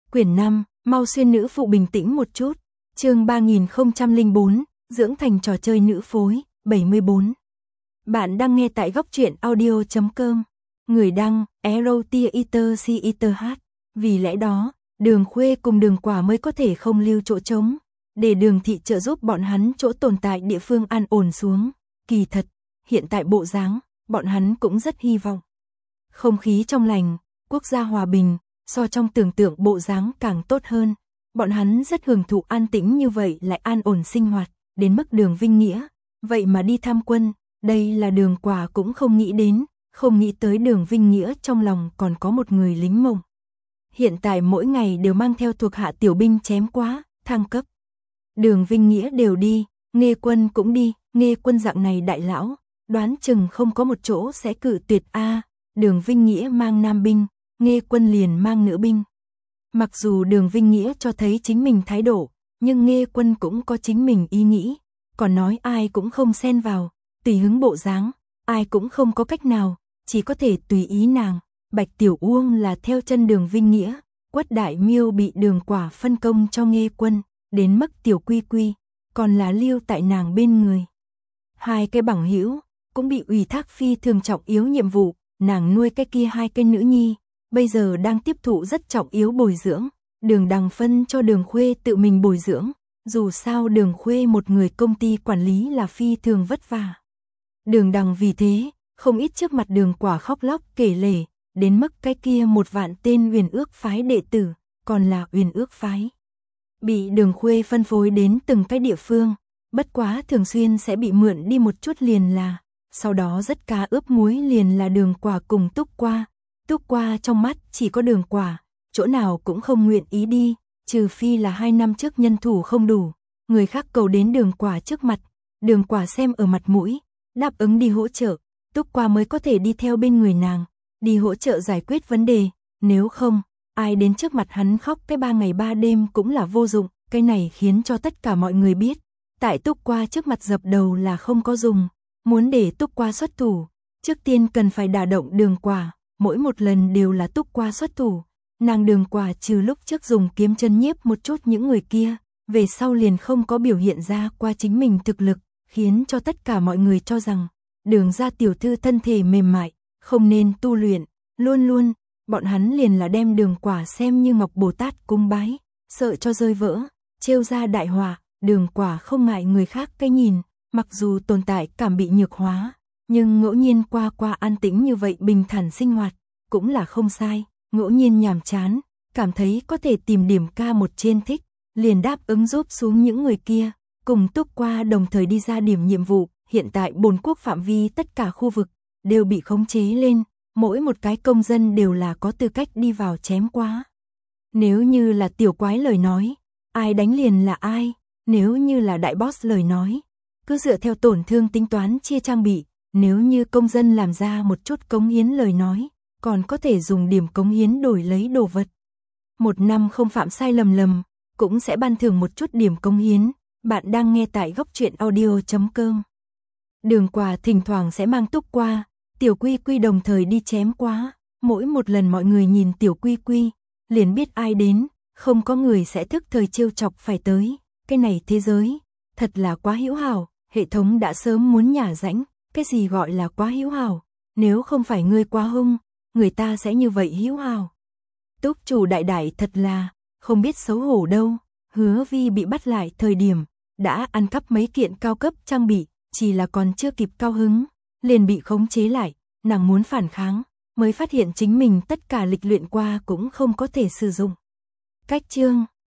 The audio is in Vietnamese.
Quyển 5, mau xuyên nữ phụ bình tĩnh một chút. Chương 3004, dưỡng thành trò chơi nữ phối, 74. Bạn đang nghe tại góc truyện audio.com. Người đăng, Erotiater. Vì lẽ đó, Đường Khuê cùng Đường Quả mới có thể không lưu chỗ trống, để Đường Thị trợ giúp bọn hắn chỗ tồn tại địa phương an ổn xuống. Kỳ thật, hiện tại bộ dáng, bọn hắn cũng rất hy vọng. Không khí trong lành, quốc gia hòa bình, so trong tưởng tượng bộ dáng càng tốt hơn. Bọn hắn rất hưởng thụ an tĩnh như vậy lại an ổn sinh hoạt, đến mức Đường Vinh Nghĩa. Vậy mà đi tham quân, đây là Đường Quả cũng không nghĩ đến, không nghĩ tới Đường Vinh Nghĩa trong lòng còn có một người lính mông. Hiện tại mỗi ngày đều mang theo thuộc hạ tiểu binh chém quá, thăng cấp. Đường Vinh Nghĩa đều đi, Nghê Quân cũng đi, Nghê Quân dạng này đại lão, đoán chừng không có một chỗ sẽ cự tuyệt a. Đường Vinh Nghĩa mang nam binh, Nghê Quân liền mang nữ binh. Mặc dù Đường Vinh Nghĩa cho thấy chính mình thái độ, nhưng Nghê Quân cũng có chính mình ý nghĩ, còn nói ai cũng không xen vào, tùy hứng bộ dáng, ai cũng không có cách nào, chỉ có thể tùy ý nàng. Bạch Tiểu Uông là theo chân Đường Vinh Nghĩa, Quất Đại Miêu bị Đường Quả phân công cho Nghê Quân, đến mức Tiểu Quy Quy, còn là lưu tại nàng bên người. Hai cái bằng hữu cũng bị ủy thác phi thường trọng yếu nhiệm vụ, nàng nuôi cái kia hai cái nữ nhi, bây giờ đang tiếp thụ rất trọng yếu bồi dưỡng, Đường Đằng phân cho Đường Khuê tự mình bồi dưỡng, dù sao Đường Khuê một người công ty quản lý là phi thường vất vả. Đường Đằng vì thế, không ít trước mặt Đường Quả khóc lóc kể lể, đến mức cái kia 1 vạn tên Uyển Ước phái đệ tử, còn là Uyển Ước phái, bị Đường Khuê phân phối đến từng cái địa phương, bất quá thường xuyên sẽ bị mượn đi một chút liền là, sau đó rất cá ướp muối liền là Đường Quả cùng Túc Qua. Túc Qua trong mắt chỉ có Đường Quả, chỗ nào cũng không nguyện ý đi, trừ phi là 2 năm trước nhân thủ không đủ, người khác cầu đến Đường Quả trước mặt, Đường Quả xem ở mặt mũi, đáp ứng đi hỗ trợ, Túc Qua mới có thể đi theo bên người nàng, đi hỗ trợ giải quyết vấn đề, nếu không, ai đến trước mặt hắn khóc cái 3 ngày 3 đêm cũng là vô dụng, cái này khiến cho tất cả mọi người biết, tại Túc Qua trước mặt dập đầu là không có dùng, muốn để Túc Qua xuất thủ, trước tiên cần phải đả động Đường Quả, mỗi một lần đều là Túc Qua xuất thủ, nàng Đường Quả trừ lúc trước dùng kiếm chân nhiếp một chút những người kia, về sau liền không có biểu hiện ra qua chính mình thực lực, khiến cho tất cả mọi người cho rằng, Đường gia tiểu thư thân thể mềm mại, không nên tu luyện, luôn luôn, bọn hắn liền là đem Đường Quả xem như Ngọc Bồ Tát cung bái, sợ cho rơi vỡ, trêu ra đại họa. Đường Quả không ngại người khác cái nhìn, mặc dù tồn tại cảm bị nhược hóa, nhưng ngẫu nhiên qua an tĩnh như vậy bình thản sinh hoạt, cũng là không sai, ngẫu nhiên nhàm chán, cảm thấy có thể tìm điểm ca một trên thích, liền đáp ứng giúp xuống những người kia, cùng Túc Qua đồng thời đi ra điểm nhiệm vụ, hiện tại Bồn quốc phạm vi tất cả khu vực, đều bị khống chế lên, mỗi một cái công dân đều là có tư cách đi vào chém quá. Nếu như là tiểu quái lời nói, ai đánh liền là ai. Nếu như là đại boss lời nói, cứ dựa theo tổn thương tính toán chia trang bị, nếu như công dân làm ra một chút cống hiến lời nói, còn có thể dùng điểm cống hiến đổi lấy đồ vật. 1 năm không phạm sai lầm, cũng sẽ ban thưởng một chút điểm cống hiến. Bạn đang nghe tại góc truyện audio.com. Đường Quả thỉnh thoảng sẽ mang Túc Qua, Tiểu Quy Quy đồng thời đi chém quá, mỗi một lần mọi người nhìn Tiểu Quy Quy, liền biết ai đến, không có người sẽ thức thời trêu chọc phải tới. Cái này thế giới, thật là quá hữu hảo, hệ thống đã sớm muốn nhả rãnh, cái gì gọi là quá hữu hảo, nếu không phải ngươi quá hung, người ta sẽ như vậy hữu hảo. Túc chủ đại thật là, không biết xấu hổ đâu, Hứa Vi bị bắt lại thời điểm, đã ăn cắp mấy kiện cao cấp trang bị, chỉ là còn chưa kịp cao hứng, liền bị khống chế lại, nàng muốn phản kháng, mới phát hiện chính mình tất cả lịch luyện qua cũng không có thể sử dụng. Cách chương